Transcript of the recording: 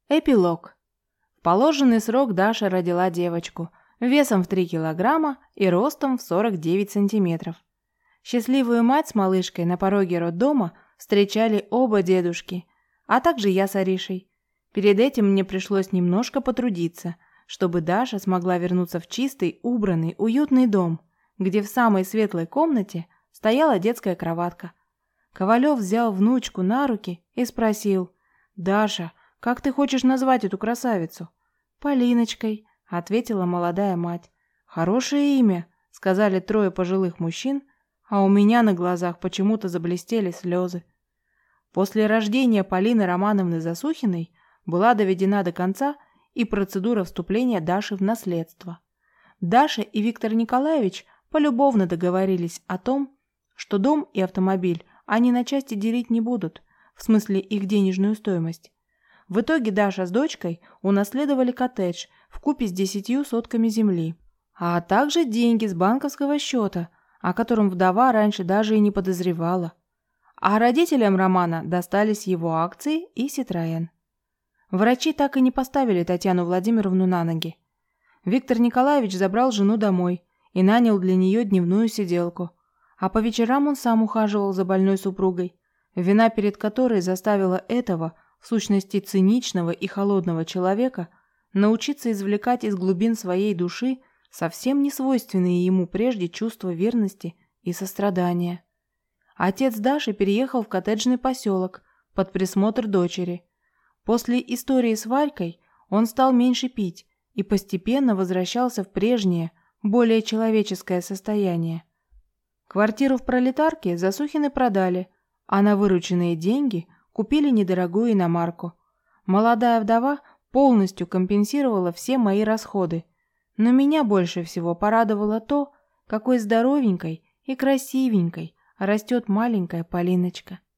Эпилог. В положенный срок Даша родила девочку, весом в 3 килограмма и ростом в 49 сантиметров. Счастливую мать с малышкой на пороге роддома встречали оба дедушки, а также я с Аришей. Перед этим мне пришлось немножко потрудиться, чтобы Даша смогла вернуться в чистый, убранный, уютный дом, где в самой светлой комнате стояла детская кроватка. Ковалев взял внучку на руки и спросил: «Даша, как ты хочешь назвать эту красавицу?» «Полиночкой», — ответила молодая мать. «Хорошее имя», — сказали трое пожилых мужчин, а у меня на глазах почему-то заблестели слезы. После рождения Полины Романовны Засухиной была доведена до конца и процедура вступления Даши в наследство. Даша и Виктор Николаевич полюбовно договорились о том, что дом и автомобиль они на части делить не будут, в смысле их денежную стоимость. В итоге Даша с дочкой унаследовали коттедж вкупе с 10 сотками земли, а также деньги с банковского счета, о котором вдова раньше даже и не подозревала. А родителям Романа достались его акции и Ситроен. Врачи так и не поставили Татьяну Владимировну на ноги. Виктор Николаевич забрал жену домой и нанял для нее дневную сиделку, а по вечерам он сам ухаживал за больной супругой, вина перед которой заставила этого, в сущности циничного и холодного человека, научиться извлекать из глубин своей души совсем не свойственные ему прежде чувства верности и сострадания. Отец Даши переехал в коттеджный поселок под присмотр дочери. После истории с Валькой он стал меньше пить и постепенно возвращался в прежнее, более человеческое состояние. Квартиру в Пролетарке Засухины продали, а на вырученные деньги купили недорогую иномарку. Молодая вдова полностью компенсировала все мои расходы, но меня больше всего порадовало то, какой здоровенькой и красивенькой растет маленькая Полиночка.